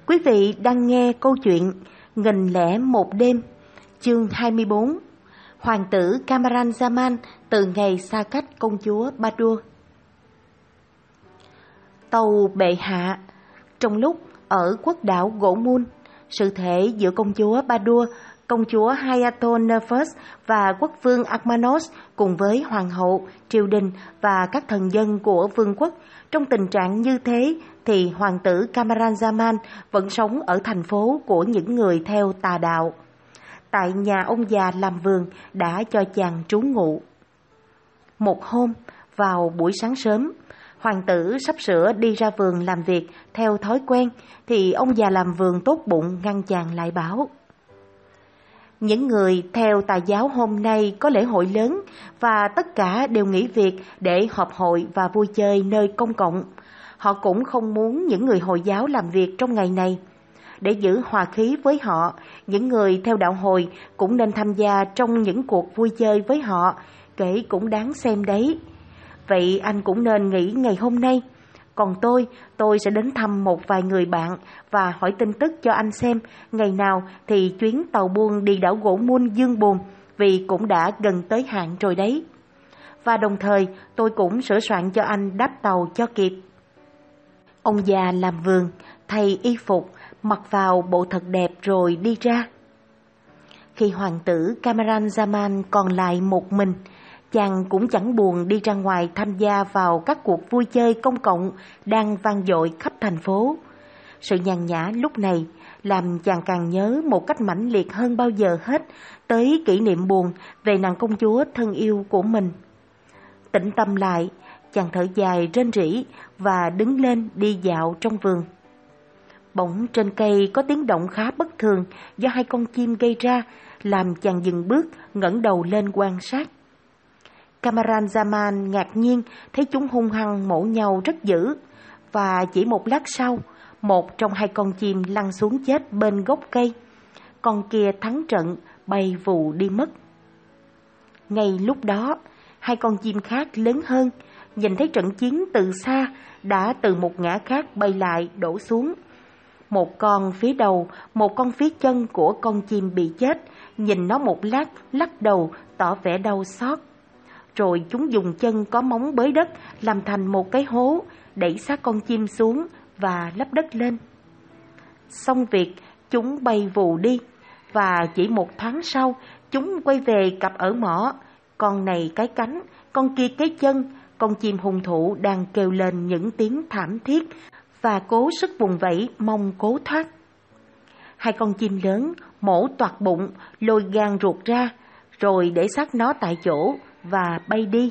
Quý vị đang nghe câu chuyện Nghìn lẻ một đêm, chương 24, Hoàng tử Camaralzaman từ ngày xa cách công chúa Badur. Tàu bệ hạ. Trong lúc ở quốc đảo Gỗ Mun, sự thể giữa công chúa Badur, công chúa Hayaton Nefus và quốc vương Akmanos cùng với hoàng hậu, triều đình và các thần dân của vương quốc trong tình trạng như thế, thì hoàng tử Camaralzaman vẫn sống ở thành phố của những người theo tà đạo. Tại nhà ông già làm vườn đã cho chàng trú ngụ. Một hôm, vào buổi sáng sớm, hoàng tử sắp sửa đi ra vườn làm việc theo thói quen, thì ông già làm vườn tốt bụng ngăn chàng lại bảo: những người theo tà giáo hôm nay có lễ hội lớn và tất cả đều nghỉ việc để họp hội và vui chơi nơi công cộng. Họ cũng không muốn những người Hồi giáo làm việc trong ngày này. Để giữ hòa khí với họ, những người theo đạo Hồi cũng nên tham gia trong những cuộc vui chơi với họ, kể cũng đáng xem đấy. Vậy anh cũng nên nghỉ ngày hôm nay. Còn tôi sẽ đến thăm một vài người bạn và hỏi tin tức cho anh xem ngày nào thì chuyến tàu buôn đi đảo Gỗ Mun dương buồn, vì cũng đã gần tới hạn rồi đấy. Và đồng thời tôi cũng sửa soạn cho anh đáp tàu cho kịp. Ông già làm vườn, thay y phục, mặc vào bộ thật đẹp rồi đi ra. Khi hoàng tử Camaralzaman còn lại một mình, chàng cũng chẳng buồn đi ra ngoài tham gia vào các cuộc vui chơi công cộng đang vang dội khắp thành phố. Sự nhàn nhã lúc này làm chàng càng nhớ một cách mãnh liệt hơn bao giờ hết tới kỷ niệm buồn về nàng công chúa thân yêu của mình. Tĩnh tâm lại, chàng thở dài rên rỉ và đứng lên đi dạo trong vườn. Bỗng trên cây có tiếng động khá bất thường do hai con chim gây ra, làm chàng dừng bước ngẩng đầu lên quan sát. Camaralzaman ngạc nhiên thấy chúng hung hăng mổ nhau rất dữ, và chỉ một lát sau, một trong hai con chim lăn xuống chết bên gốc cây. Con kia thắng trận, bay vù đi mất. Ngay lúc đó, hai con chim khác lớn hơn, nhìn thấy trận chiến từ xa, đã từ một ngã khác bay lại đổ xuống. Một con phía đầu, một con phía chân của con chim bị chết, nhìn nó một lát, lắc đầu, tỏ vẻ đau xót. Rồi chúng dùng chân có móng bới đất làm thành một cái hố, đẩy xác con chim xuống và lấp đất lên. Xong việc, chúng bay vù đi, và chỉ một thoáng sau, chúng quay về cặp ở mỏ. Con này cái cánh, con kia cái chân, con chim hung thủ đang kêu lên những tiếng thảm thiết và cố sức vùng vẫy mong cố thoát. Hai con chim lớn mổ toạc bụng, lôi gan ruột ra, rồi để xác nó tại chỗ và bay đi.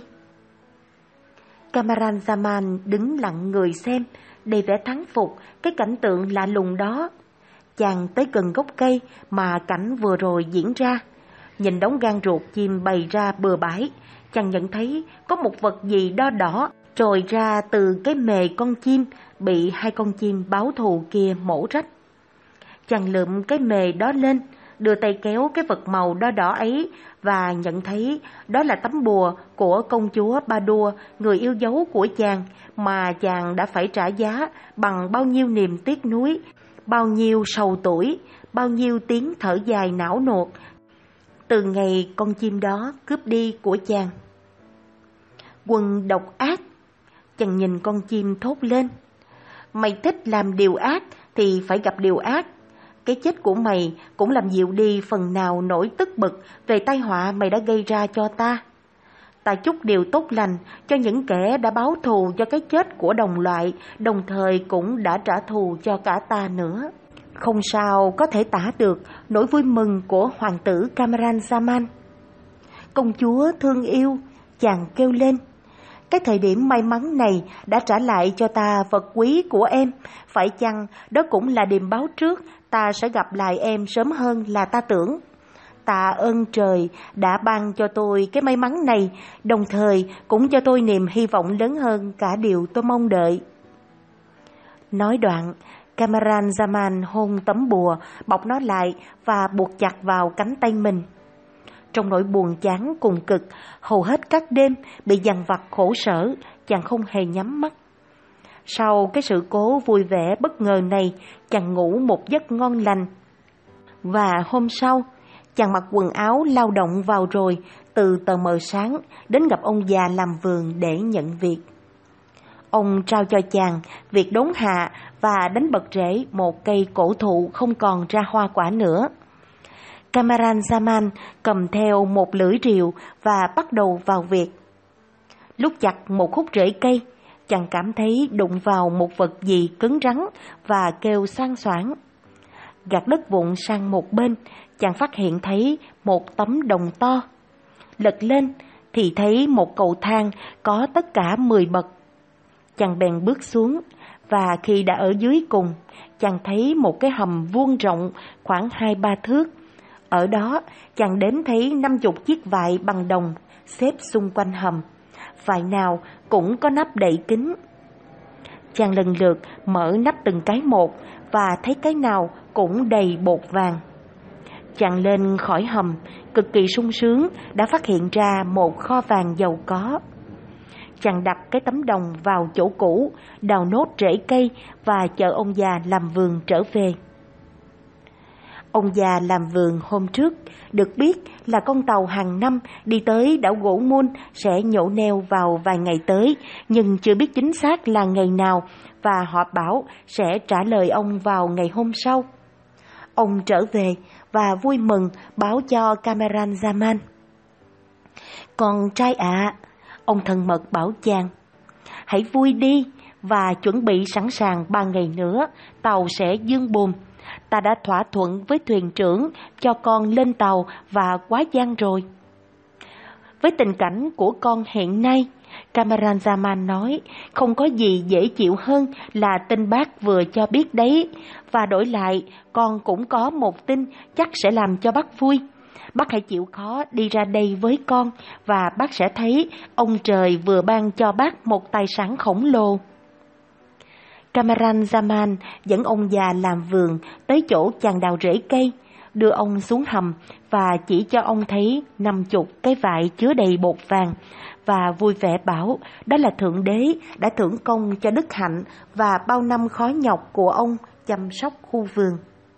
Camaralzaman đứng lặng người xem, đầy vẻ thắng phục cái cảnh tượng lạ lùng đó. Chàng tới gần gốc cây mà cảnh vừa rồi diễn ra, nhìn đống gan ruột chim bày ra bừa bãi, chàng nhận thấy có một vật gì đo đỏ trồi ra từ cái mề con chim bị hai con chim báo thù kia mổ rách. Chàng lượm cái mề đó lên, đưa tay kéo cái vật màu đo đỏ ấy và nhận thấy đó là tấm bùa của công chúa Badur, người yêu dấu của chàng, mà chàng đã phải trả giá bằng bao nhiêu niềm tiếc nuối, bao nhiêu sầu tủi, bao nhiêu tiếng thở dài não nuột từ ngày con chim đó cướp đi của chàng. Quân độc ác! Chàng nhìn con chim thốt lên: mày thích làm điều ác thì phải gặp điều ác. Cái chết của mày cũng làm dịu đi phần nào nỗi tức bực về tai họa mày đã gây ra cho ta. Ta chúc điều tốt lành cho những kẻ đã báo thù cho cái chết của đồng loại, đồng thời cũng đã trả thù cho cả ta nữa. Không sao có thể tả được nỗi vui mừng của hoàng tử Camaralzaman. Công chúa thương yêu, chàng kêu lên, cái thời điểm may mắn này đã trả lại cho ta vật quý của em. Phải chăng đó cũng là điềm báo trước ta sẽ gặp lại em sớm hơn là ta tưởng. Tạ ơn trời đã ban cho tôi cái may mắn này, đồng thời cũng cho tôi niềm hy vọng lớn hơn cả điều tôi mong đợi. Nói đoạn, Camaralzaman hôn tấm bùa, bọc nó lại và buộc chặt vào cánh tay mình. Trong nỗi buồn chán cùng cực, hầu hết các đêm bị dằn vặt khổ sở, chàng không hề nhắm mắt. Sau cái sự cố vui vẻ bất ngờ này, chàng ngủ một giấc ngon lành. Và hôm sau, chàng mặc quần áo lao động vào rồi, từ tờ mờ sáng đến gặp ông già làm vườn để nhận việc. Ông trao cho chàng việc đốn hạ và đánh bật rễ một cây cổ thụ không còn ra hoa quả nữa. Camaralzaman cầm theo một lưỡi rìu và bắt đầu vào việc. Lúc chặt một khúc rễ cây, chàng cảm thấy đụng vào một vật gì cứng rắn và kêu xoang xoảng. Gạt đất vụn sang một bên, chàng phát hiện thấy một tấm đồng to. Lật lên thì thấy một cầu thang có tất cả 10 bậc. Chàng bèn bước xuống, và khi đã ở dưới cùng, chàng thấy một cái hầm vuông rộng khoảng 2-3 thước. Ở đó, chàng đếm thấy 50 chiếc vại bằng đồng xếp xung quanh hầm. Vại nào cũng có nắp đậy kín. Chàng lần lượt mở nắp từng cái một và thấy cái nào cũng đầy bột vàng. Chàng lên khỏi hầm, cực kỳ sung sướng đã phát hiện ra một kho vàng giàu có. Chàng đặt cái tấm đồng vào chỗ cũ, đào nốt rễ cây và chờ ông già làm vườn trở về. Ông già làm vườn hôm trước được biết là con tàu hàng năm đi tới đảo gỗ Mun sẽ nhổ neo vào vài ngày tới, nhưng chưa biết chính xác là ngày nào, và họ bảo sẽ trả lời ông vào ngày hôm sau. Ông trở về và vui mừng báo cho Camaralzaman. Con trai ạ, ông thân mật bảo chàng, hãy vui đi và chuẩn bị sẵn sàng 3 ngày nữa, tàu sẽ dương buồm. Ta đã thỏa thuận với thuyền trưởng cho con lên tàu và quá giang rồi. Với tình cảnh của con hiện nay, Camaralzaman nói, không có gì dễ chịu hơn là tin bác vừa cho biết đấy, và đổi lại con cũng có một tin chắc sẽ làm cho bác vui. Bác hãy chịu khó đi ra đây với con, và bác sẽ thấy ông trời vừa ban cho bác một tài sản khổng lồ. Camaralzaman dẫn ông già làm vườn tới chỗ chàng đào rễ cây, đưa ông xuống hầm và chỉ cho ông thấy 50 cái vại chứa đầy bột vàng, và vui vẻ bảo đó là Thượng Đế đã thưởng công cho đức hạnh và bao năm khó nhọc của ông chăm sóc khu vườn.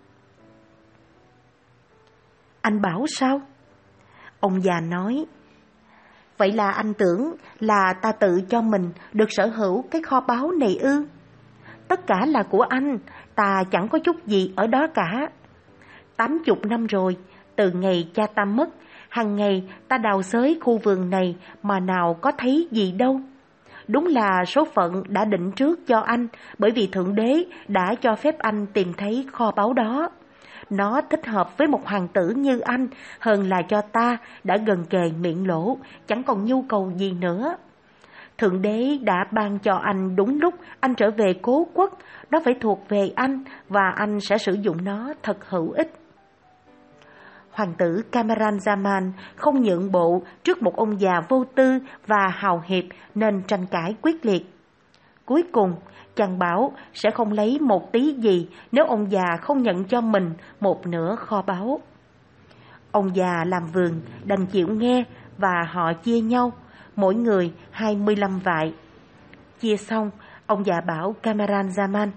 Anh bảo sao? Ông già nói, vậy là anh tưởng là ta tự cho mình được sở hữu cái kho báu này ư? Tất cả là của anh, ta chẳng có chút gì ở đó cả. 80 năm rồi, từ ngày cha ta mất, hàng ngày ta đào xới khu vườn này mà nào có thấy gì đâu. Đúng là số phận đã định trước cho anh, bởi vì Thượng Đế đã cho phép anh tìm thấy kho báu đó. Nó thích hợp với một hoàng tử như anh hơn là cho ta đã gần kề miệng lỗ, chẳng còn nhu cầu gì nữa. Thượng Đế đã ban cho anh đúng lúc anh trở về cố quốc, nó phải thuộc về anh và anh sẽ sử dụng nó thật hữu ích. Hoàng tử Camaralzaman không nhượng bộ trước một ông già vô tư và hào hiệp nên tranh cãi quyết liệt. Cuối cùng, chàng bảo sẽ không lấy một tí gì nếu ông già không nhận cho mình một nửa kho báu. Ông già làm vườn đành chịu nghe và họ chia nhau, mỗi người 25 vại. Chia xong, ông già bảo Camaralzaman,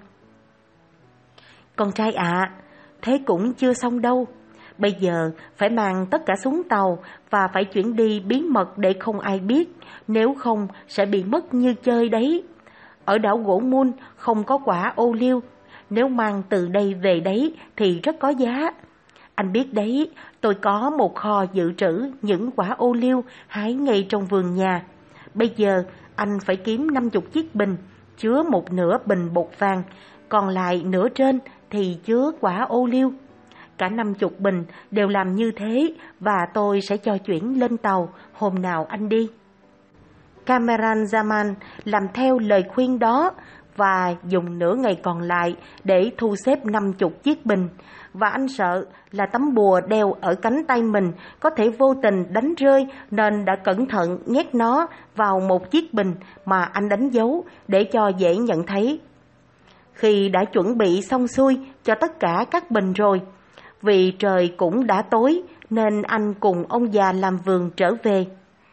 con trai ạ, thế cũng chưa xong đâu. Bây giờ phải mang tất cả xuống tàu và phải chuyển đi bí mật để không ai biết, nếu không sẽ bị mất như chơi đấy. Ở đảo gỗ Mun không có quả ô liu, nếu mang từ đây về đấy thì rất có giá. Anh biết đấy, tôi có một kho dự trữ những quả ô liu hái ngay trong vườn nhà. Bây giờ anh phải kiếm 50 chiếc bình, chứa một nửa bình bột vàng, còn lại nửa trên thì chứa quả ô liu. Cả 50 bình đều làm như thế và tôi sẽ cho chuyển lên tàu hôm nào anh đi. Camaralzaman làm theo lời khuyên đó và dùng nửa ngày còn lại để thu xếp 50 chiếc bình, và anh sợ là tấm bùa đeo ở cánh tay mình có thể vô tình đánh rơi nên đã cẩn thận nhét nó vào một chiếc bình mà anh đánh dấu để cho dễ nhận thấy. Khi đã chuẩn bị xong xuôi cho tất cả các bình rồi, vì trời cũng đã tối nên anh cùng ông già làm vườn trở về.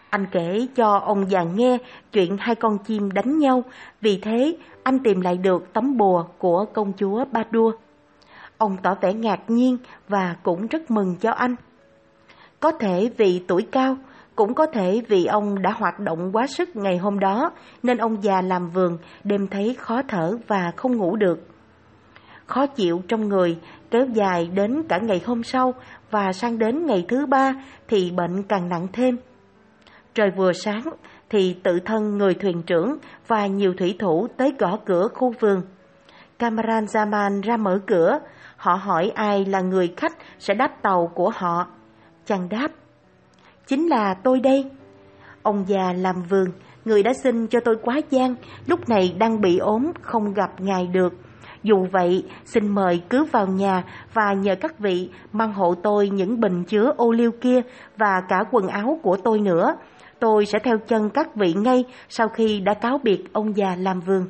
Anh kể cho ông già nghe chuyện hai con chim đánh nhau, vì thế anh tìm lại được tấm bùa của công chúa Ba-đua. Ông tỏ vẻ ngạc nhiên và cũng rất mừng cho anh. Có thể vì tuổi cao, cũng có thể vì ông đã hoạt động quá sức ngày hôm đó, nên ông già làm vườn đêm thấy khó thở và không ngủ được. Khó chịu trong người kéo dài đến cả ngày hôm sau, và sang đến ngày thứ 3 thì bệnh càng nặng thêm. Trời vừa sáng thì tự thân người thuyền trưởng và nhiều thủy thủ tới gõ cửa khu vườn. Kamran Zaman ra mở cửa, họ hỏi ai là người khách sẽ đáp tàu của họ. Chàng đáp: chính là tôi đây. Ông già làm vườn, người đã xin cho tôi quá giang, lúc này đang bị ốm, không gặp ngài được. Dù vậy, xin mời cứ vào nhà và nhờ các vị mang hộ tôi những bình chứa ô liu kia và cả quần áo của tôi nữa. Tôi sẽ theo chân các vị ngay sau khi đã cáo biệt ông già làm vườn.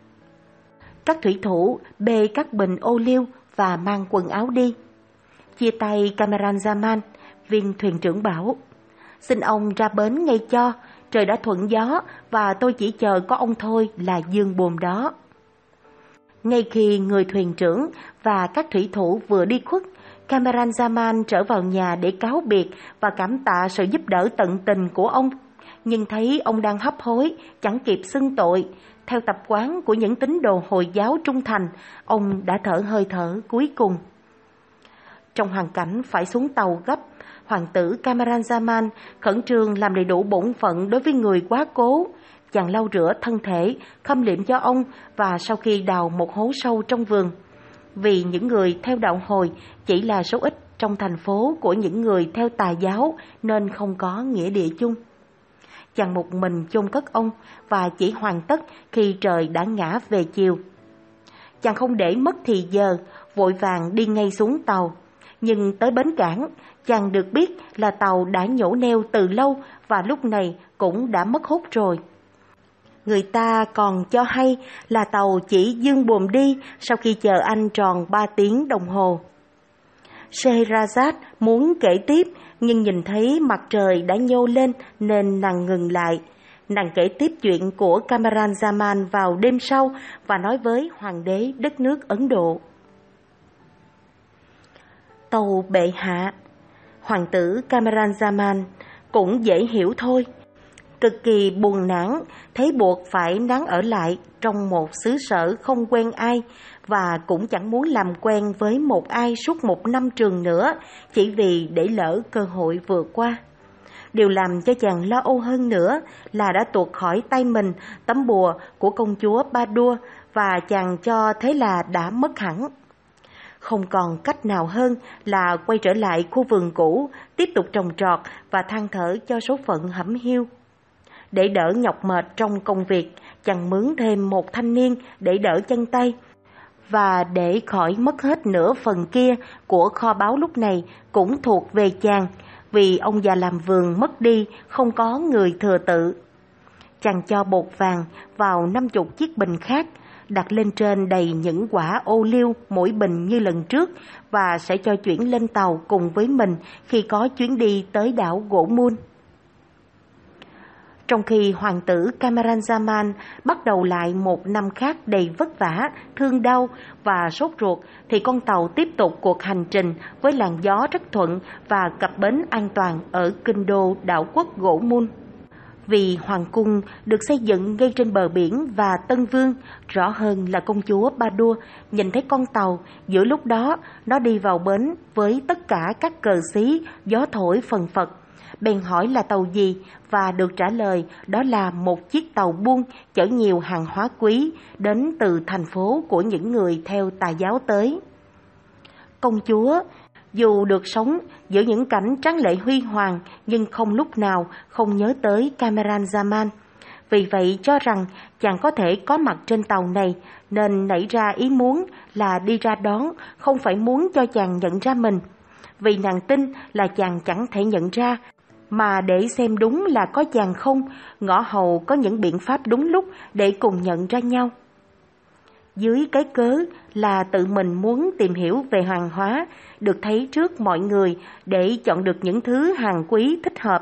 Các thủy thủ bê các bình ô liu và mang quần áo đi. Chia tay Kamran Zaman, viên thuyền trưởng bảo: xin ông ra bến ngay cho, trời đã thuận gió và tôi chỉ chờ có ông thôi là dương buồm đó. Ngay khi người thuyền trưởng và các thủy thủ vừa đi khuất, Kamran Zaman trở vào nhà để cáo biệt và cảm tạ sự giúp đỡ tận tình của ông. Nhưng thấy ông đang hấp hối, chẳng kịp xưng tội. Theo tập quán của những tín đồ Hồi giáo trung thành, ông đã thở hơi thở cuối cùng. Trong hoàn cảnh phải xuống tàu gấp, hoàng tử Kamran Zaman khẩn trương làm đầy đủ bổn phận đối với người quá cố. Chàng lau rửa thân thể, khâm liệm cho ông, và sau khi đào một hố sâu trong vườn. Vì những người theo đạo Hồi chỉ là số ít trong thành phố của những người theo tà giáo nên không có nghĩa địa chung. Chàng một mình chôn cất ông và chỉ hoàn tất khi trời đã ngã về chiều. Chàng không để mất thì giờ, vội vàng đi ngay xuống tàu. Nhưng tới bến cảng, chàng được biết là tàu đã nhổ neo từ lâu và lúc này cũng đã mất hút rồi. Người ta còn cho hay là tàu chỉ dương buồm đi sau khi chờ anh tròn 3 tiếng đồng hồ. Scheherazade muốn kể tiếp, nhưng nhìn thấy mặt trời đã nhô lên nên nàng ngừng lại. Nàng kể tiếp chuyện của Kamran Zaman vào đêm sau và nói với hoàng đế đất nước Ấn Độ. Tâu bệ hạ, hoàng tử Kamran Zaman cũng dễ hiểu thôi. Cực kỳ buồn nản, thấy buộc phải nán ở lại trong một xứ sở không quen ai, và cũng chẳng muốn làm quen với một ai suốt 1 năm trường nữa, chỉ vì để lỡ cơ hội vừa qua. Điều làm cho chàng lo âu hơn nữa là đã tuột khỏi tay mình tấm bùa của công chúa Ba-đua, và chàng cho thế là đã mất hẳn. Không còn cách nào hơn là quay trở lại khu vườn cũ, tiếp tục trồng trọt và than thở cho số phận hẩm hiu. Để đỡ nhọc mệt trong công việc, chàng mướn thêm một thanh niên để đỡ chân tay. Và để khỏi mất hết nửa phần kia của kho báu lúc này cũng thuộc về chàng, vì ông già làm vườn mất đi, không có người thừa tự. Chàng cho bột vàng vào 50 chiếc bình khác, đặt lên trên đầy những quả ô liu mỗi bình như lần trước, và sẽ cho chuyển lên tàu cùng với mình khi có chuyến đi tới đảo Gỗ Mun. Trong khi hoàng tử Kamran Zaman bắt đầu lại một năm khác đầy vất vả, thương đau và sốt ruột, thì con tàu tiếp tục cuộc hành trình với làn gió rất thuận và cập bến an toàn ở kinh đô đảo quốc Gỗ Mun. Vì hoàng cung được xây dựng ngay trên bờ biển và Tân Vương, rõ hơn là công chúa Ba-đua nhìn thấy con tàu, giữa lúc đó nó đi vào bến với tất cả các cờ xí, gió thổi phần phật. Bèn hỏi là tàu gì, và được trả lời đó là một chiếc tàu buôn chở nhiều hàng hóa quý đến từ thành phố của những người theo tà giáo tới. Công chúa dù được sống giữa những cảnh tráng lệ huy hoàng, nhưng không lúc nào không nhớ tới Kamran Zaman. Vì vậy cho rằng chàng có thể có mặt trên tàu này, nên nảy ra ý muốn là đi ra đón, không phải muốn cho chàng nhận ra mình. Vì nàng tin là chàng chẳng thể nhận ra, mà để xem đúng là có chàng không, ngõ hầu có những biện pháp đúng lúc để cùng nhận ra nhau. Dưới cái cớ là tự mình muốn tìm hiểu về hàng hóa, được thấy trước mọi người để chọn được những thứ hàng quý thích hợp,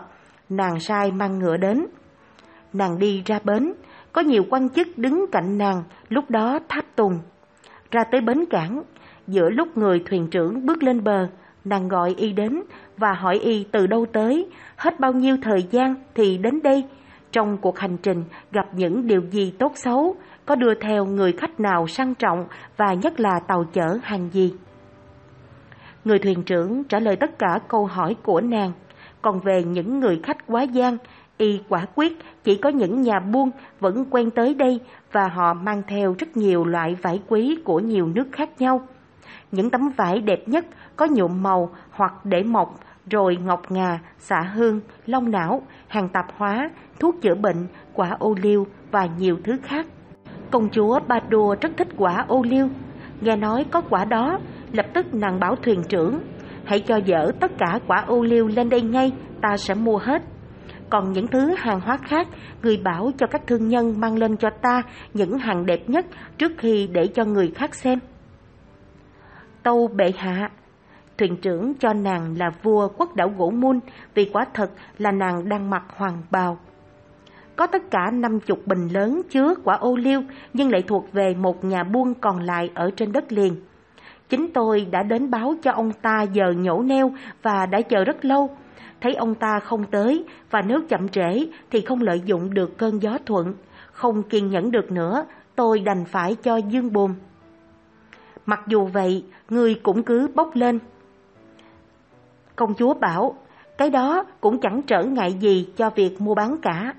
nàng sai mang ngựa đến. Nàng đi ra bến, có nhiều quan chức đứng cạnh nàng, lúc đó tháp tùng. Ra tới bến cảng, giữa lúc người thuyền trưởng bước lên bờ, nàng gọi y đến và hỏi y từ đâu tới, hết bao nhiêu thời gian thì đến đây, trong cuộc hành trình gặp những điều gì tốt xấu, có đưa theo người khách nào sang trọng và nhất là tàu chở hàng gì. Người thuyền trưởng trả lời tất cả câu hỏi của nàng, còn về những người khách quá gian, y quả quyết chỉ có những nhà buôn vẫn quen tới đây và họ mang theo rất nhiều loại vải quý của nhiều nước khác nhau. Những tấm vải đẹp nhất có nhuộm màu hoặc để mộc, rồi ngọc ngà, xạ hương, long não, hàng tạp hóa, thuốc chữa bệnh, quả ô liu và nhiều thứ khác. Công chúa Ba Đua rất thích quả ô liu. Nghe nói có quả đó, lập tức nàng bảo thuyền trưởng, hãy cho dỡ tất cả quả ô liu lên đây ngay, ta sẽ mua hết. Còn những thứ hàng hóa khác, người bảo cho các thương nhân mang lên cho ta những hàng đẹp nhất trước khi để cho người khác xem. Tâu bệ hạ, thuyền trưởng cho nàng là vua quốc đảo Gỗ Mun vì quả thật là nàng đang mặc hoàng bào. Có tất cả 50 bình lớn chứa quả ô liu nhưng lại thuộc về một nhà buôn còn lại ở trên đất liền. Chính tôi đã đến báo cho ông ta giờ nhổ neo và đã chờ rất lâu. Thấy ông ta không tới và nếu chậm trễ thì không lợi dụng được cơn gió thuận. Không kiên nhẫn được nữa, tôi đành phải cho dương buồm. Mặc dù vậy, ngươi cũng cứ bốc lên. Công chúa bảo, cái đó cũng chẳng trở ngại gì cho việc mua bán cả.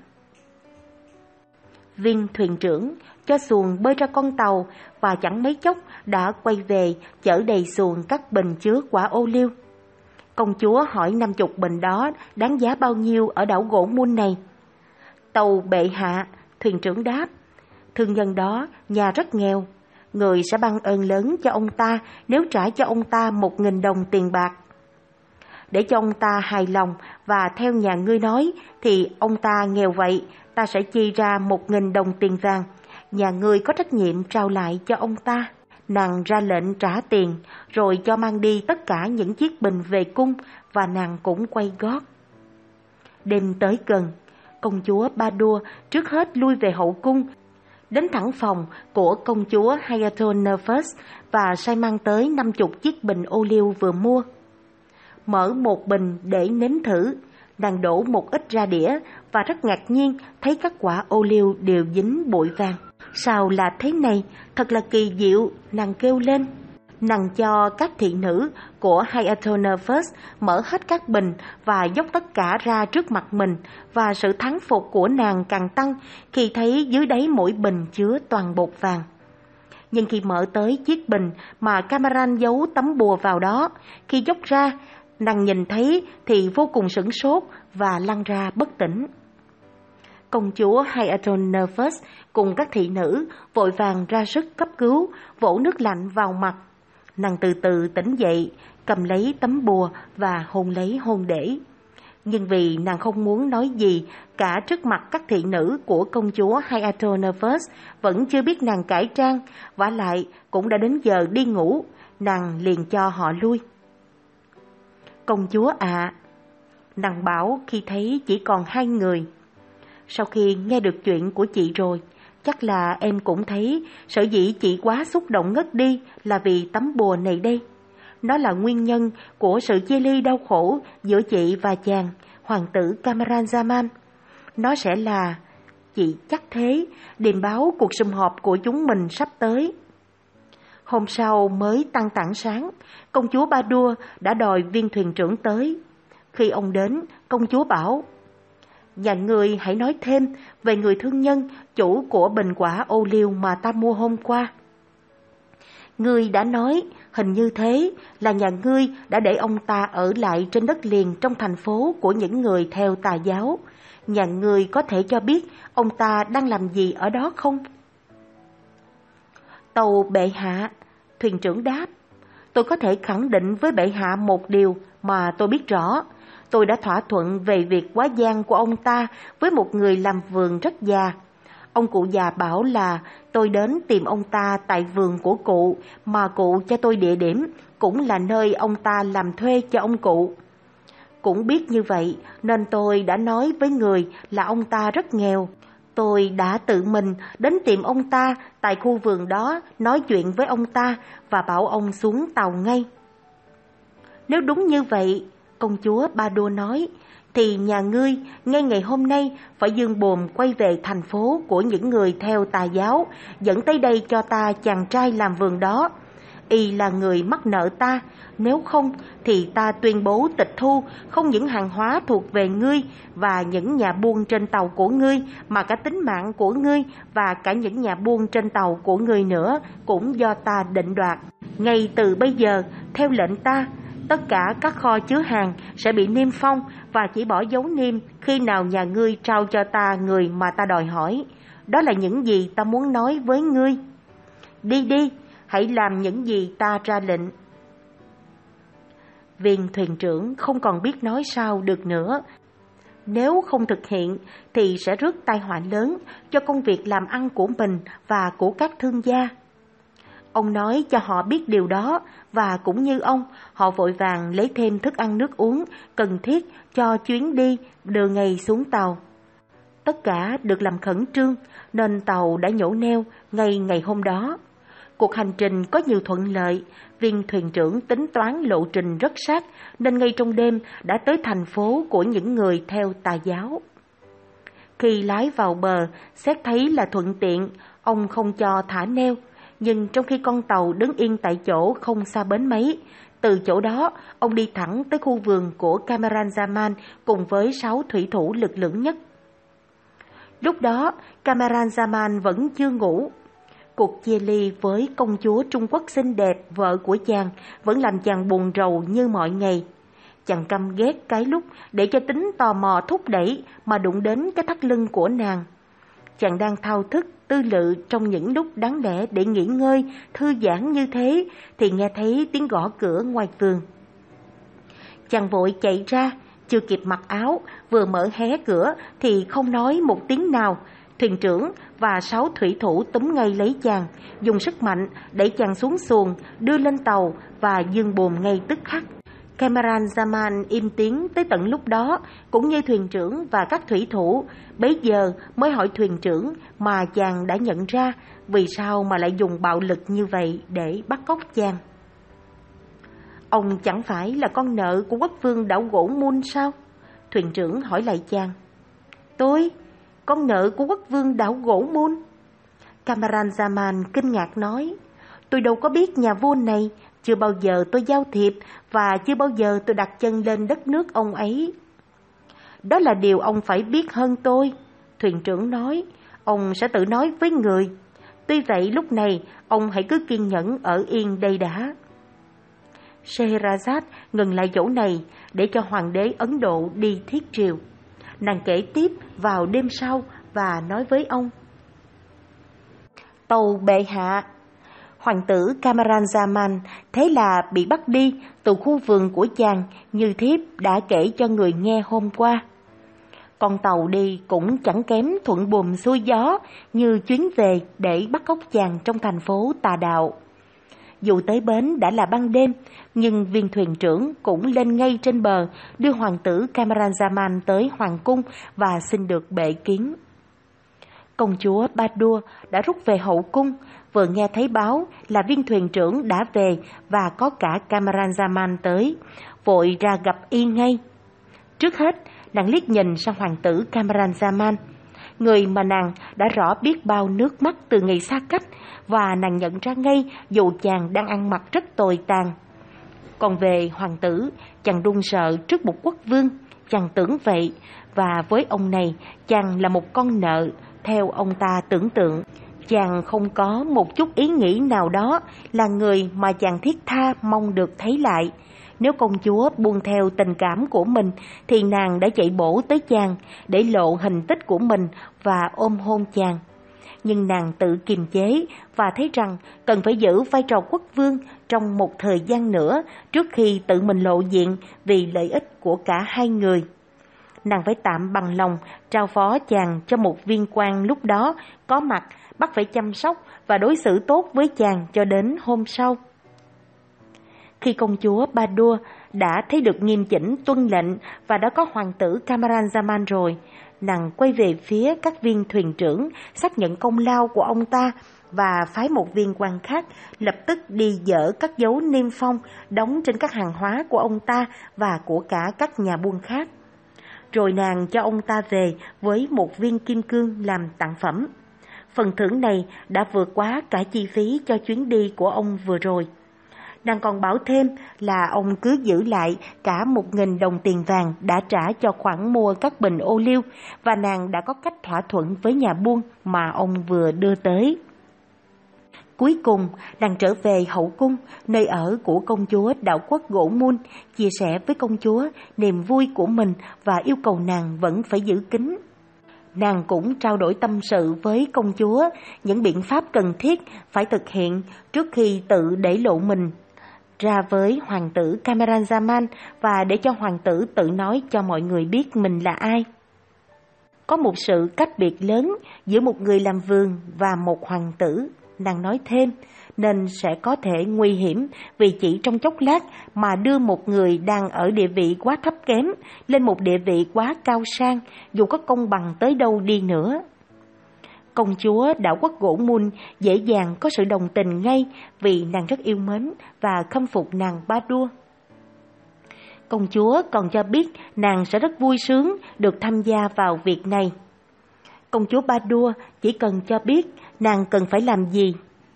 Viên thuyền trưởng cho xuồng bơi ra con tàu và chẳng mấy chốc đã quay về chở đầy xuồng các bình chứa quả ô liu. Công chúa hỏi 50 bình đó đáng giá bao nhiêu ở đảo Gỗ Mun này. Tâu bệ hạ, thuyền trưởng đáp, thương nhân đó nhà rất nghèo, người sẽ ban ơn lớn cho ông ta nếu trả cho ông ta 1.000 đồng tiền bạc. Để cho ông ta hài lòng và theo nhà ngươi nói thì ông ta nghèo vậy, ta sẽ chi ra 1.000 đồng tiền vàng, nhà ngươi có trách nhiệm trao lại cho ông ta. Nàng ra lệnh trả tiền, rồi cho mang đi tất cả những chiếc bình về cung, và nàng cũng quay gót. Đêm tới gần, công chúa Ba Đua trước hết lui về hậu cung, đến thẳng phòng của công chúa Hayato và sai mang tới 50 chiếc bình ô liu vừa mua. Mở một bình để nếm thử, nàng đổ một ít ra đĩa và rất ngạc nhiên thấy các quả ô liu đều dính bụi vàng. Sao là thế này, thật là kỳ diệu, nàng kêu lên. Nàng cho các thị nữ của Hayato mở hết các bình và dốc tất cả ra trước mặt mình, và sự thán phục của nàng càng tăng khi thấy dưới đáy mỗi bình chứa toàn bột vàng. Nhưng khi mở tới chiếc bình mà Camaran giấu tấm bùa vào đó, khi dốc ra, nàng nhìn thấy thì vô cùng sửng sốt và lăn ra bất tỉnh. Công chúa Hayato cùng các thị nữ vội vàng ra sức cấp cứu, vỗ nước lạnh vào mặt. Nàng từ từ tỉnh dậy, cầm lấy tấm bùa và hôn lấy hôn để. Nhưng vì nàng không muốn nói gì cả trước mặt các thị nữ của công chúa Hayato vẫn chưa biết nàng cải trang, vả lại cũng đã đến giờ đi ngủ, nàng liền cho họ lui. Công chúa ạ, nàng bảo khi thấy chỉ còn 2 người. Sau khi nghe được chuyện của chị rồi, chắc là em cũng thấy sở dĩ chị quá xúc động ngất đi là vì tấm bùa này đây. Nó là nguyên nhân của sự chia ly đau khổ giữa chị và chàng, hoàng tử Camaralzaman. Nó sẽ là, chị chắc thế, điềm báo cuộc sum họp của chúng mình sắp tới. Hôm sau mới tăng tảng sáng, công chúa Ba Đua đã đòi viên thuyền trưởng tới. Khi ông đến, công chúa bảo, nhà ngươi hãy nói thêm về người thương nhân, chủ của bình quả ô liu mà ta mua hôm qua. Ngươi đã nói, hình như thế là nhà ngươi đã để ông ta ở lại trên đất liền trong thành phố của những người theo tà giáo. Nhà ngươi có thể cho biết ông ta đang làm gì ở đó không? Tâu bệ hạ, thuyền trưởng đáp, tôi có thể khẳng định với bệ hạ một điều mà tôi biết rõ. Tôi đã thỏa thuận về việc quá giang của ông ta với một người làm vườn rất già. Ông cụ già bảo là tôi đến tìm ông ta tại vườn của cụ, mà cụ cho tôi địa điểm, cũng là nơi ông ta làm thuê cho ông cụ. Cũng biết như vậy nên tôi đã nói với người là ông ta rất nghèo. Tôi đã tự mình đến tìm ông ta tại khu vườn đó, nói chuyện với ông ta và bảo ông xuống tàu ngay. Nếu đúng như vậy, công chúa Ba Đua nói, thì nhà ngươi ngay ngày hôm nay phải dương bồm quay về thành phố của những người theo tà giáo, dẫn tới đây cho ta chàng trai làm vườn đó. Y là người mắc nợ ta, nếu không thì ta tuyên bố tịch thu không những hàng hóa thuộc về ngươi và những nhà buôn trên tàu của ngươi, mà cả tính mạng của ngươi và cả những nhà buôn trên tàu của ngươi nữa cũng do ta định đoạt. Ngay từ bây giờ, theo lệnh ta, tất cả các kho chứa hàng sẽ bị niêm phong và chỉ bỏ dấu niêm khi nào nhà ngươi trao cho ta người mà ta đòi hỏi. Đó là những gì ta muốn nói với ngươi. Đi đi, hãy làm những gì ta ra lệnh. Viên thuyền trưởng không còn biết nói sao được nữa. Nếu không thực hiện thì sẽ rước tai họa lớn cho công việc làm ăn của mình và của các thương gia. Ông nói cho họ biết điều đó, và cũng như ông, họ vội vàng lấy thêm thức ăn nước uống cần thiết cho chuyến đi đưa ngay xuống tàu. Tất cả được làm khẩn trương nên tàu đã nhổ neo ngay ngày hôm đó. Cuộc hành trình có nhiều thuận lợi, viên thuyền trưởng tính toán lộ trình rất sát nên ngay trong đêm đã tới thành phố của những người theo tà giáo. Khi lái vào bờ, xét thấy là thuận tiện, ông không cho thả neo. Nhưng trong khi con tàu đứng yên tại chỗ không xa bến mấy, từ chỗ đó ông đi thẳng tới khu vườn của Kamran Zaman cùng với 6 thủy thủ lực lưỡng nhất. Lúc đó Kamran Zaman vẫn chưa ngủ. Cuộc chia ly với công chúa Trung Quốc xinh đẹp, vợ của chàng, vẫn làm chàng buồn rầu như mọi ngày. Chàng căm ghét cái lúc để cho tính tò mò thúc đẩy mà đụng đến cái thắt lưng của nàng. Chàng đang thao thức tư lự trong những lúc đáng lẽ để nghỉ ngơi, thư giãn như thế, thì nghe thấy tiếng gõ cửa ngoài vườn. Chàng vội chạy ra, chưa kịp mặc áo, vừa mở hé cửa thì không nói một tiếng nào. Thuyền trưởng và 6 thủy thủ túm ngay lấy chàng, dùng sức mạnh đẩy chàng xuống xuồng, đưa lên tàu và dương bồm ngay tức khắc. Kamran Zaman im tiếng tới tận lúc đó, cũng như thuyền trưởng và các thủy thủ. Bấy giờ mới hỏi thuyền trưởng mà chàng đã nhận ra vì sao mà lại dùng bạo lực như vậy để bắt cóc chàng. Ông chẳng phải là con nợ của quốc vương đảo gỗ Mun sao? Thuyền trưởng hỏi lại chàng. Tôi, con nợ của quốc vương đảo gỗ Mun? Kamran Zaman kinh ngạc nói. Tôi đâu có biết nhà vua này, chưa bao giờ tôi giao thiệp và chưa bao giờ tôi đặt chân lên đất nước ông ấy. Đó là điều ông phải biết hơn tôi, thuyền trưởng nói. Ông sẽ tự nói với người. Tuy vậy lúc này ông hãy cứ kiên nhẫn ở yên đây đã. Scheherazade ngừng lại chỗ này để cho hoàng đế Ấn Độ đi thiết triều. Nàng kể tiếp vào đêm sau và nói với ông. Tâu bệ hạ, hoàng tử Kamran Zaman thế là bị bắt đi từ khu vườn của chàng như thiếp đã kể cho người nghe hôm qua. Con tàu đi cũng chẳng kém thuận buồm xuôi gió như chuyến về để bắt cóc chàng trong thành phố tà đạo. Dù tới bến đã là ban đêm, nhưng viên thuyền trưởng cũng lên ngay trên bờ đưa hoàng tử Kamran Zaman tới hoàng cung và xin được bệ kiến. Công chúa Ba Đua đã rút về hậu cung, vừa nghe thấy báo là viên thuyền trưởng đã về và có cả Kamran Zaman tới, vội ra gặp y ngay. Trước hết, nàng liếc nhìn sang hoàng tử Kamran Zaman, người mà nàng đã rõ biết bao nước mắt từ ngày xa cách, và nàng nhận ra ngay dù chàng đang ăn mặc rất tồi tàn. Còn về hoàng tử, chàng run sợ trước một quốc vương, chàng tưởng vậy, và với ông này, chàng là một con nợ, theo ông ta tưởng tượng. Chàng không có một chút ý nghĩ nào đó là người mà chàng thiết tha mong được thấy lại. Nếu công chúa buông theo tình cảm của mình thì nàng đã chạy bổ tới chàng để lộ hình tích của mình và ôm hôn chàng. Nhưng nàng tự kiềm chế và thấy rằng cần phải giữ vai trò quốc vương trong một thời gian nữa trước khi tự mình lộ diện vì lợi ích của cả hai người. Nàng phải tạm bằng lòng trao phó chàng cho một viên quan lúc đó có mặt, bắt phải chăm sóc và đối xử tốt với chàng cho đến hôm sau. Khi công chúa Ba Đua đã thấy được nghiêm chỉnh tuân lệnh và đã có hoàng tử Camaralzaman rồi. Nàng quay về phía các viên thuyền trưởng xác nhận công lao của ông ta và phái một viên quan khác lập tức đi dỡ các dấu niêm phong đóng trên các hàng hóa của ông ta và của cả các nhà buôn khác. Rồi nàng cho ông ta về với một viên kim cương làm tặng phẩm. Phần thưởng này đã vượt quá cả chi phí cho chuyến đi của ông vừa rồi. Nàng còn bảo thêm là ông cứ giữ lại cả 1.000 đồng tiền vàng đã trả cho khoản mua các bình ô liu, và nàng đã có cách thỏa thuận với nhà buôn mà ông vừa đưa tới. Cuối cùng, nàng trở về hậu cung, nơi ở của công chúa đảo quốc Gỗ Mun, chia sẻ với công chúa niềm vui của mình và yêu cầu nàng vẫn phải giữ kín. Nàng cũng trao đổi tâm sự với công chúa những biện pháp cần thiết phải thực hiện trước khi tự để lộ mình ra với hoàng tử Camaralzaman và để cho hoàng tử tự nói cho mọi người biết mình là ai. Có một sự cách biệt lớn giữa một người làm vườn và một hoàng tử, nàng nói thêm, nên sẽ có thể nguy hiểm vì chỉ trong chốc lát mà đưa một người đang ở địa vị quá thấp kém lên một địa vị quá cao sang, dù có công bằng tới đâu đi nữa. Công chúa đảo quốc Gỗ Mun dễ dàng có sự đồng tình ngay vì nàng rất yêu mến và khâm phục nàng Ba-đua. Công chúa còn cho biết nàng sẽ rất vui sướng được tham gia vào việc này. Công chúa Ba-đua chỉ cần cho biết nàng cần phải làm gì.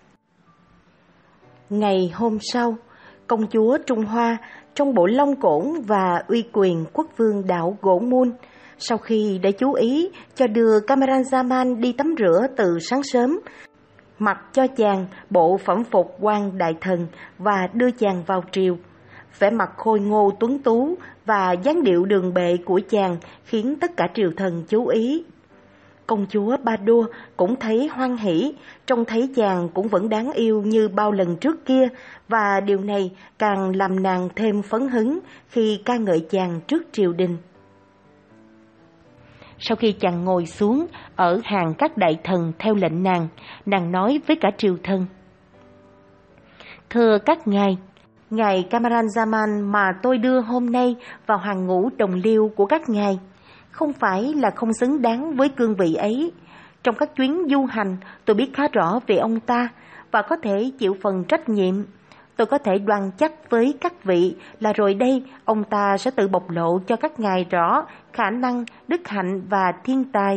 Ngày hôm sau, công chúa Trung Hoa trong bộ lông cổn và uy quyền quốc vương đảo Gỗ Mun, sau khi đã chú ý cho đưa Camaralzaman đi tắm rửa từ sáng sớm, mặc cho chàng bộ phẩm phục quan đại thần và đưa chàng vào triều. Vẻ mặt khôi ngô tuấn tú và dáng điệu đường bệ của chàng khiến tất cả triều thần chú ý. Công chúa Ba-đua cũng thấy hoan hỉ, trông thấy chàng cũng vẫn đáng yêu như bao lần trước kia, và điều này càng làm nàng thêm phấn hứng khi ca ngợi chàng trước triều đình. Sau khi chàng ngồi xuống ở hàng các đại thần theo lệnh nàng nói với cả triều thần: Thưa các ngài Camaralzaman mà tôi đưa hôm nay vào hàng ngũ đồng liêu của các ngài, không phải là không xứng đáng với cương vị ấy. Trong các chuyến du hành, tôi biết khá rõ về ông ta và có thể chịu phần trách nhiệm. Tôi có thể đoan chắc với các vị là rồi đây ông ta sẽ tự bộc lộ cho các ngài rõ khả năng, đức hạnh và thiên tài.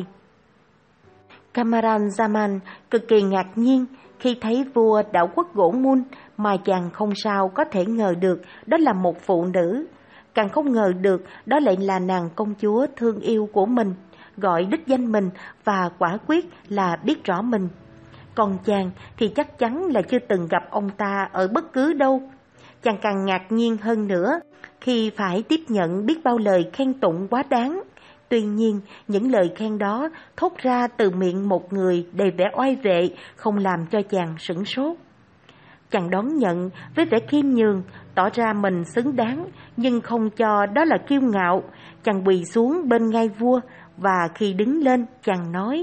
Camaralzaman cực kỳ ngạc nhiên khi thấy vua đảo quốc Gỗ Mun mà chàng không sao có thể ngờ được đó là một phụ nữ. Càng không ngờ được đó lại là nàng công chúa thương yêu của mình, gọi đích danh mình và quả quyết là biết rõ mình. Còn chàng thì chắc chắn là chưa từng gặp ông ta ở bất cứ đâu. Chàng càng ngạc nhiên hơn nữa khi phải tiếp nhận biết bao lời khen tụng quá đáng. Tuy nhiên, những lời khen đó thốt ra từ miệng một người đầy vẻ oai vệ không làm cho chàng sửng sốt. Chàng đón nhận với vẻ khiêm nhường, tỏ ra mình xứng đáng, nhưng không cho đó là kiêu ngạo. Chàng quỳ xuống bên ngai vua và khi đứng lên chàng nói: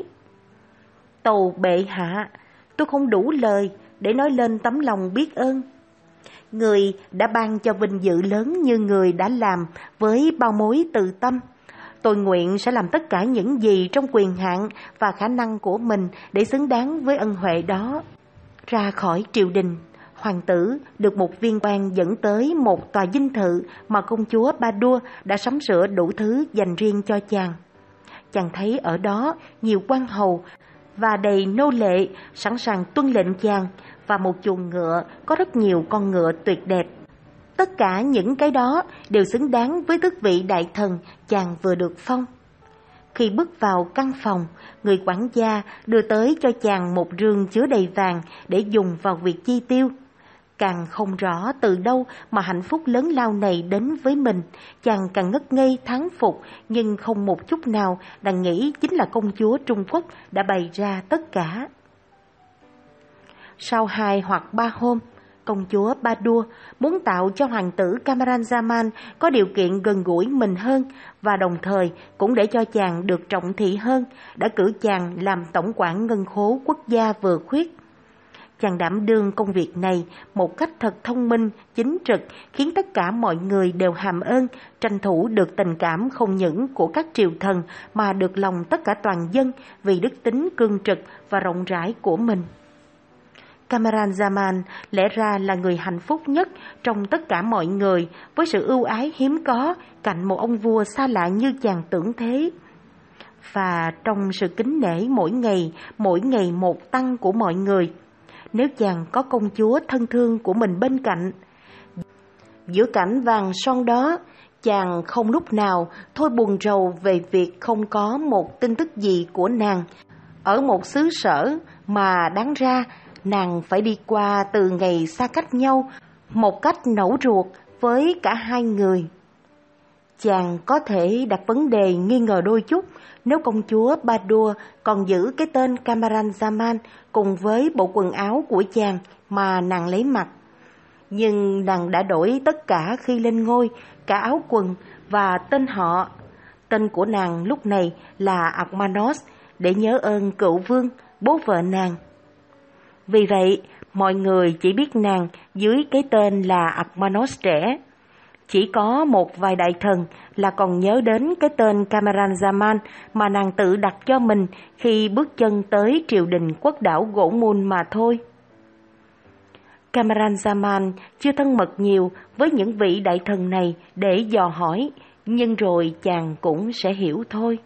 Tâu bệ hạ, tôi không đủ lời để nói lên tấm lòng biết ơn. Người đã ban cho vinh dự lớn như người đã làm với bao mối từ tâm. Tôi nguyện sẽ làm tất cả những gì trong quyền hạn và khả năng của mình để xứng đáng với ân huệ đó. Ra khỏi triều đình, hoàng tử được một viên quan dẫn tới một tòa dinh thự mà công chúa Ba-đua đã sắm sửa đủ thứ dành riêng cho chàng. Chàng thấy ở đó nhiều quan hầu và đầy nô lệ sẵn sàng tuân lệnh chàng, và một chuồng ngựa có rất nhiều con ngựa tuyệt đẹp. Tất cả những cái đó đều xứng đáng với tước vị đại thần chàng vừa được phong. Khi bước vào căn phòng, người quản gia đưa tới cho chàng một rương chứa đầy vàng để dùng vào việc chi tiêu. Càng không rõ từ đâu mà hạnh phúc lớn lao này đến với mình, chàng càng ngất ngây thán phục, nhưng không một chút nào đành nghĩ chính là công chúa Trung Quốc đã bày ra tất cả. Sau 2 hoặc 3 hôm, công chúa Ba-đua muốn tạo cho hoàng tử Camaralzaman có điều kiện gần gũi mình hơn và đồng thời cũng để cho chàng được trọng thị hơn, đã cử chàng làm tổng quản ngân khố quốc gia vừa khuyết. Chàng đảm đương công việc này một cách thật thông minh, chính trực, khiến tất cả mọi người đều hàm ơn, tranh thủ được tình cảm không những của các triều thần mà được lòng tất cả toàn dân vì đức tính cương trực và rộng rãi của mình. Camaralzaman lẽ ra là người hạnh phúc nhất trong tất cả mọi người, với sự ưu ái hiếm có cạnh một ông vua xa lạ như chàng tưởng thế. Và trong sự kính nể mỗi ngày một tăng của mọi người, nếu chàng có công chúa thân thương của mình bên cạnh, giữa cảnh vàng son đó, chàng không lúc nào thôi buồn rầu về việc không có một tin tức gì của nàng ở một xứ sở mà đáng ra nàng phải đi qua từ ngày xa cách nhau một cách nẫu ruột với cả hai người. Chàng có thể đặt vấn đề nghi ngờ đôi chút nếu công chúa Badur còn giữ cái tên Camaralzaman cùng với bộ quần áo của chàng mà nàng lấy mặc. Nhưng nàng đã đổi tất cả khi lên ngôi, cả áo quần và tên họ. Tên của nàng lúc này là Akmanos, để nhớ ơn cựu vương, bố vợ nàng. Vì vậy, mọi người chỉ biết nàng dưới cái tên là Akmanos trẻ. Chỉ có một vài đại thần là còn nhớ đến cái tên Camaralzaman mà nàng tự đặt cho mình khi bước chân tới triều đình quốc đảo Gỗ Mun mà thôi. Camaralzaman chưa thân mật nhiều với những vị đại thần này để dò hỏi, nhưng rồi chàng cũng sẽ hiểu thôi.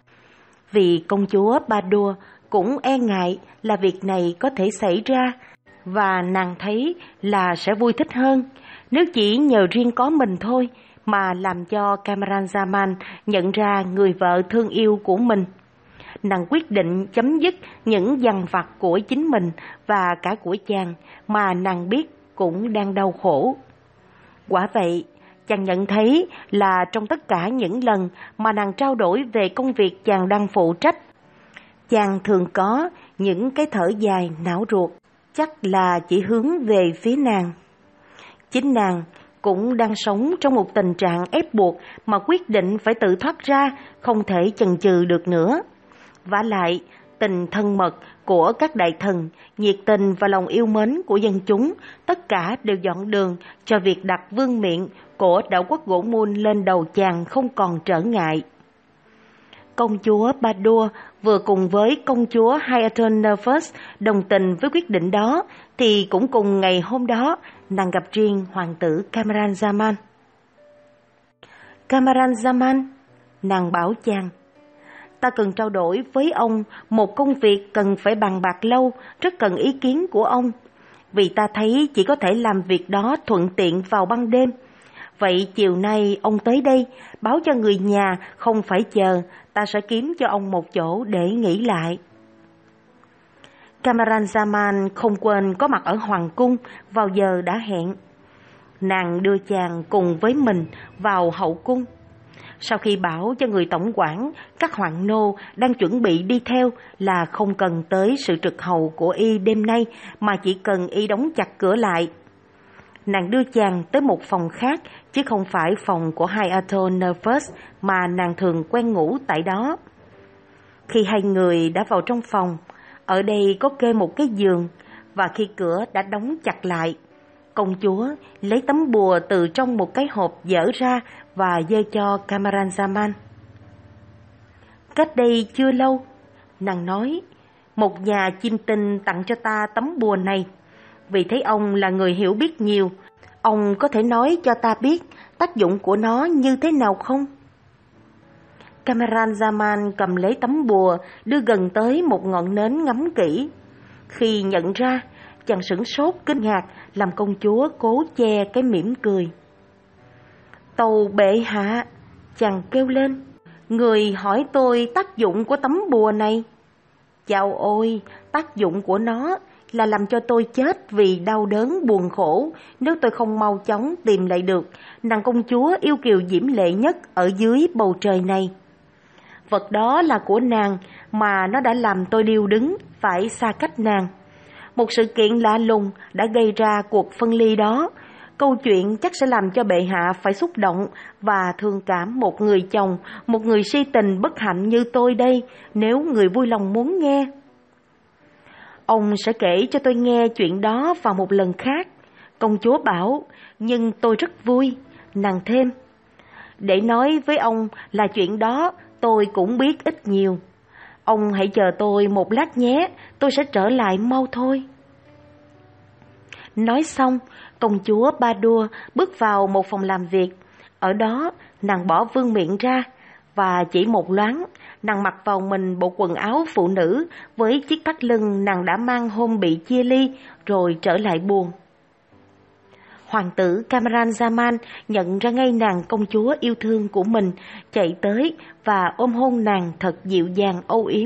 Vì công chúa Badur cũng e ngại là việc này có thể xảy ra, và nàng thấy là sẽ vui thích hơn nếu chỉ nhờ riêng có mình thôi mà làm cho Camaralzaman nhận ra người vợ thương yêu của mình. Nàng quyết định chấm dứt những dằn vặt của chính mình và cả của chàng mà nàng biết cũng đang đau khổ. Quả vậy, chàng nhận thấy là trong tất cả những lần mà nàng trao đổi về công việc chàng đang phụ trách, chàng thường có những cái thở dài não ruột, chắc là chỉ hướng về phía nàng. Chính nàng cũng đang sống trong một tình trạng ép buộc mà quyết định phải tự thoát ra, không thể chần chừ được nữa. Vả lại, tình thân mật của các đại thần, nhiệt tình và lòng yêu mến của dân chúng, tất cả đều dọn đường cho việc đặt vương miện của đảo quốc Gỗ Mun lên đầu chàng không còn trở ngại. Công chúa Badur vừa cùng với công chúa Hayaton Nervous đồng tình với quyết định đó, thì cũng cùng ngày hôm đó nàng gặp riêng hoàng tử Camaralzaman. Camaralzaman, nàng bảo chàng, ta cần trao đổi với ông một công việc cần phải bàn bạc lâu, rất cần ý kiến của ông, vì ta thấy chỉ có thể làm việc đó thuận tiện vào ban đêm. Vậy chiều nay ông tới đây, báo cho người nhà không phải chờ, ta sẽ kiếm cho ông một chỗ để nghỉ lại. Camaralzaman không quên có mặt ở hoàng cung vào giờ đã hẹn. Nàng đưa chàng cùng với mình vào hậu cung. Sau khi bảo cho người tổng quản, các hoạn nô đang chuẩn bị đi theo là không cần tới sự trực hầu của y đêm nay, mà chỉ cần y đóng chặt cửa lại. Nàng đưa chàng tới một phòng khác, chứ không phải phòng của Hayaton Nervous mà nàng thường quen ngủ tại đó. Khi hai người đã vào trong phòng, ở đây có kê một cái giường, và khi cửa đã đóng chặt lại, công chúa lấy tấm bùa từ trong một cái hộp dở ra và giơ cho Camaralzaman. Cách đây chưa lâu, nàng nói, một nhà chiêm tinh tặng cho ta tấm bùa này. Vì thấy ông là người hiểu biết nhiều, ông có thể nói cho ta biết tác dụng của nó như thế nào không? Camaralzaman cầm lấy tấm bùa, đưa gần tới một ngọn nến ngắm kỹ. Khi nhận ra, chàng sửng sốt kinh ngạc, làm công chúa cố che cái mỉm cười. Tâu bệ hạ, chàng kêu lên, người hỏi tôi tác dụng của tấm bùa này. Chao ôi, tác dụng của nó là làm cho tôi chết vì đau đớn buồn khổ nếu tôi không mau chóng tìm lại được nàng công chúa yêu kiều diễm lệ nhất ở dưới bầu trời này. Vật đó là của nàng mà nó đã làm tôi điêu đứng, phải xa cách nàng. Một sự kiện lạ lùng đã gây ra cuộc phân ly đó. Câu chuyện chắc sẽ làm cho bệ hạ phải xúc động và thương cảm một người chồng, một người si tình bất hạnh như tôi đây, nếu người vui lòng muốn nghe. Ông sẽ kể cho tôi nghe chuyện đó vào một lần khác. Công chúa bảo, nhưng tôi rất vui. Nàng thêm, để nói với ông là chuyện đó tôi cũng biết ít nhiều. Ông hãy chờ tôi một lát nhé, tôi sẽ trở lại mau thôi. Nói xong, công chúa Badour bước vào một phòng làm việc. Ở đó, nàng bỏ vương miện ra, và chỉ một loáng, nàng mặc vào mình bộ quần áo phụ nữ với chiếc thắt lưng nàng đã mang hôm bị chia ly, rồi trở lại buồng. Hoàng tử Kamran Zaman nhận ra ngay nàng công chúa yêu thương của mình, chạy tới và ôm hôn nàng thật dịu dàng âu yếm.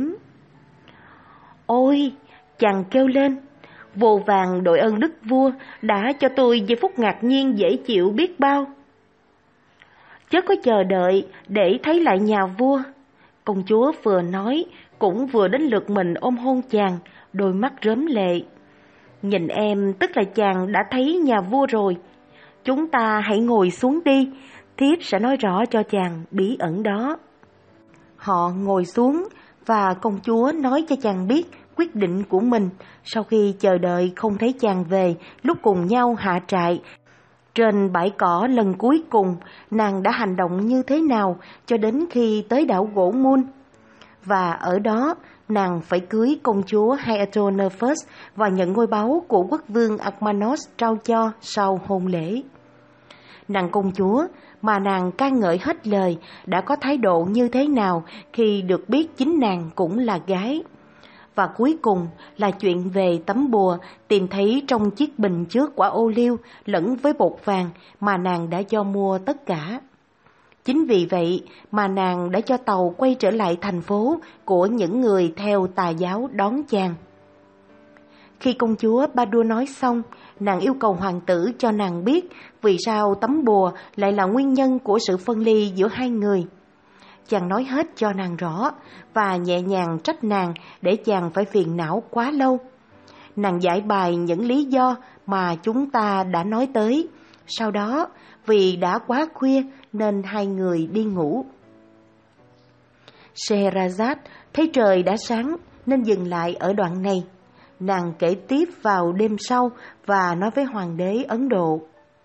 Ôi, chàng kêu lên, vô vàn đội ơn đức vua đã cho tôi giây phút ngạc nhiên dễ chịu biết bao. Chớ có chờ đợi để thấy lại nhà vua. Công chúa vừa nói, cũng vừa đến lượt mình ôm hôn chàng, đôi mắt rớm lệ. Nhìn em, tức là chàng đã thấy nhà vua rồi. Chúng ta hãy ngồi xuống đi, thiếp sẽ nói rõ cho chàng bí ẩn đó. Họ ngồi xuống và công chúa nói cho chàng biết quyết định của mình sau khi chờ đợi không thấy chàng về lúc cùng nhau hạ trại. Trên bãi cỏ lần cuối cùng, nàng đã hành động như thế nào cho đến khi tới đảo gỗ Mun. Và ở đó, nàng phải cưới công chúa Hayatou-Nephus và nhận ngôi báu của quốc vương Akmanos trao cho sau hôn lễ. Nàng công chúa mà nàng ca ngợi hết lời đã có thái độ như thế nào khi được biết chính nàng cũng là gái. Và cuối cùng là chuyện về tấm bùa tìm thấy trong chiếc bình chứa quả ô liu lẫn với bột vàng mà nàng đã cho mua tất cả. Chính vì vậy mà nàng đã cho tàu quay trở lại thành phố của những người theo tà giáo đón chàng. Khi công chúa Badour nói xong, nàng yêu cầu hoàng tử cho nàng biết vì sao tấm bùa lại là nguyên nhân của sự phân ly giữa hai người. Chàng nói hết cho nàng rõ và nhẹ nhàng trách nàng để chàng phải phiền não quá lâu. Nàng giải bày những lý do mà chúng ta đã nói tới. Sau đó, vì đã quá khuya nên hai người đi ngủ. Scheherazade thấy trời đã sáng nên dừng lại ở đoạn này. Nàng kể tiếp vào đêm sau và nói với hoàng đế Ấn Độ.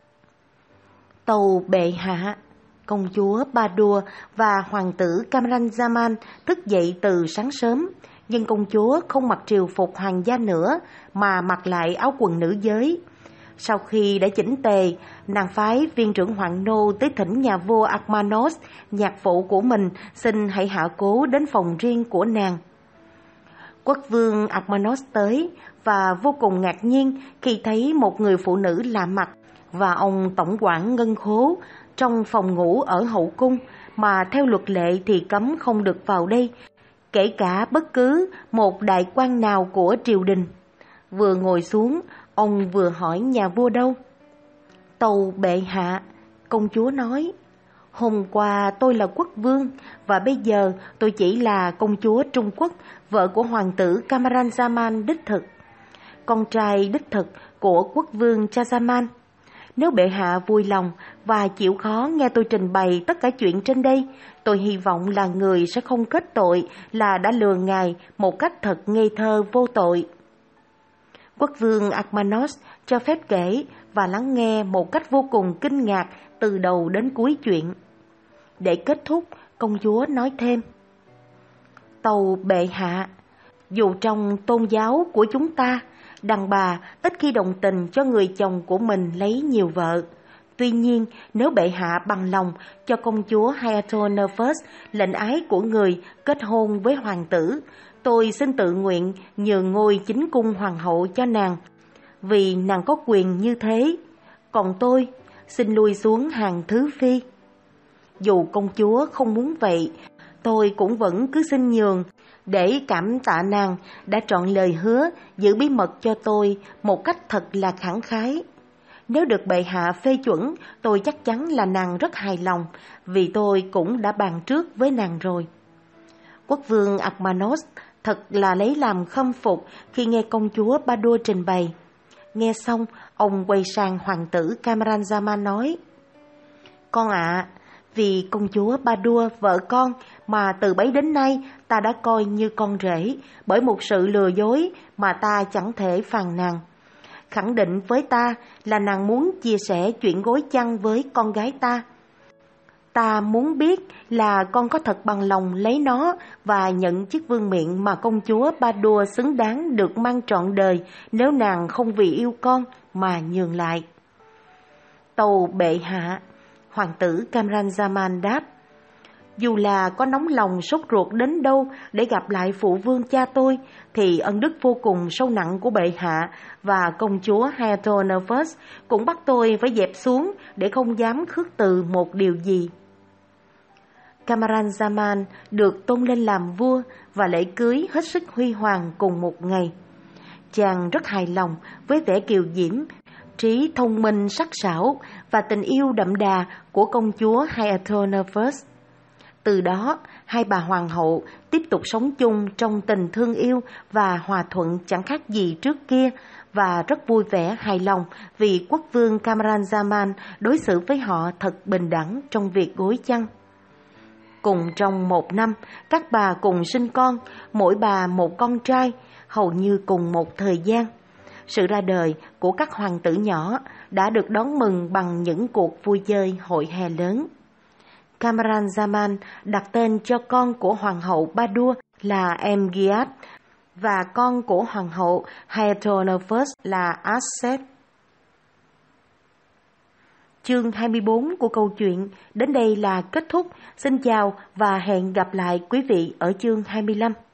Tâu bệ hạ, công chúa Badour và hoàng tử Kamran Zaman thức dậy từ sáng sớm, nhưng công chúa không mặc triều phục hoàng gia nữa mà mặc lại áo quần nữ giới. Sau khi đã chỉnh tề, nàng phái viên trưởng Hoạn Nô tới thỉnh nhà vua Akmanos, nhạc phụ của mình, xin hãy hạ cố đến phòng riêng của nàng. Quốc vương Akmanos tới và vô cùng ngạc nhiên khi thấy một người phụ nữ lạ mặt và ông tổng quản ngân khố trong phòng ngủ ở hậu cung mà theo luật lệ thì cấm không được vào đây, kể cả bất cứ một đại quan nào của triều đình. Vừa ngồi xuống, ông vừa hỏi nhà vua đâu. Tâu bệ hạ, công chúa nói, hôm qua tôi là quốc vương và bây giờ tôi chỉ là công chúa Trung Quốc, vợ của hoàng tử Kamran Zaman đích thực, con trai đích thực của quốc vương Chazaman. Nếu bệ hạ vui lòng và chịu khó nghe tôi trình bày tất cả chuyện trên đây, tôi hy vọng là người sẽ không kết tội là đã lừa ngài một cách thật ngây thơ vô tội. Quốc vương Akmanos cho phép kể và lắng nghe một cách vô cùng kinh ngạc từ đầu đến cuối chuyện. Để kết thúc, công chúa nói thêm. Tâu bệ hạ, dù trong tôn giáo của chúng ta, đàn bà ít khi đồng tình cho người chồng của mình lấy nhiều vợ. Tuy nhiên, nếu bệ hạ bằng lòng cho công chúa Hayatou-Nephus, lệnh ái của người, kết hôn với hoàng tử, tôi xin tự nguyện nhường ngôi chính cung hoàng hậu cho nàng, vì nàng có quyền như thế. Còn tôi, xin lui xuống hàng thứ phi. Dù công chúa không muốn vậy, tôi cũng vẫn cứ xin nhường, để cảm tạ nàng đã trọn lời hứa giữ bí mật cho tôi một cách thật là khẳng khái. Nếu được bệ hạ phê chuẩn, tôi chắc chắn là nàng rất hài lòng, vì tôi cũng đã bàn trước với nàng rồi. Quốc vương Akmanos thật là lấy làm khâm phục khi nghe công chúa Badour trình bày. Nghe xong, ông quay sang hoàng tử Kamran Zaman nói, con ạ, Vì công chúa Ba-đua, vợ con, mà từ bấy đến nay ta đã coi như con rể, bởi một sự lừa dối mà ta chẳng thể phàn nàn. Khẳng định với ta là nàng muốn chia sẻ chuyện gối chăn với con gái ta. Ta muốn biết là con có thật bằng lòng lấy nó và nhận chức vương miện mà công chúa Ba-đua xứng đáng được mang trọn đời nếu nàng không vì yêu con mà nhường lại. Tâu bệ hạ, hoàng tử Kamran Zaman đáp. Dù là có nóng lòng sốt ruột đến đâu để gặp lại phụ vương cha tôi, thì ân đức vô cùng sâu nặng của bệ hạ và công chúa Hayato-Nervous cũng bắt tôi phải dẹp xuống để không dám khước từ một điều gì. Kamran Zaman được tôn lên làm vua và lễ cưới hết sức huy hoàng cùng một ngày. Chàng rất hài lòng với vẻ kiều diễm, trí thông minh sắc sảo và tình yêu đậm đà của công chúa Hayato-Nervous. Từ đó, hai bà hoàng hậu tiếp tục sống chung trong tình thương yêu và hòa thuận chẳng khác gì trước kia, và rất vui vẻ hài lòng vì quốc vương Kamran Zaman đối xử với họ thật bình đẳng trong việc gối chăn. Cùng trong một năm, các bà cùng sinh con, mỗi bà một con trai, hầu như cùng một thời gian. Sự ra đời của các hoàng tử nhỏ đã được đón mừng bằng những cuộc vui chơi hội hè lớn. Kamran Zaman đặt tên cho con của hoàng hậu Ba-đua là Emgiat và con của hoàng hậu Hayato-Nervous là Aset. Chương 24 của câu chuyện đến đây là kết thúc. Xin chào và hẹn gặp lại quý vị ở chương 25.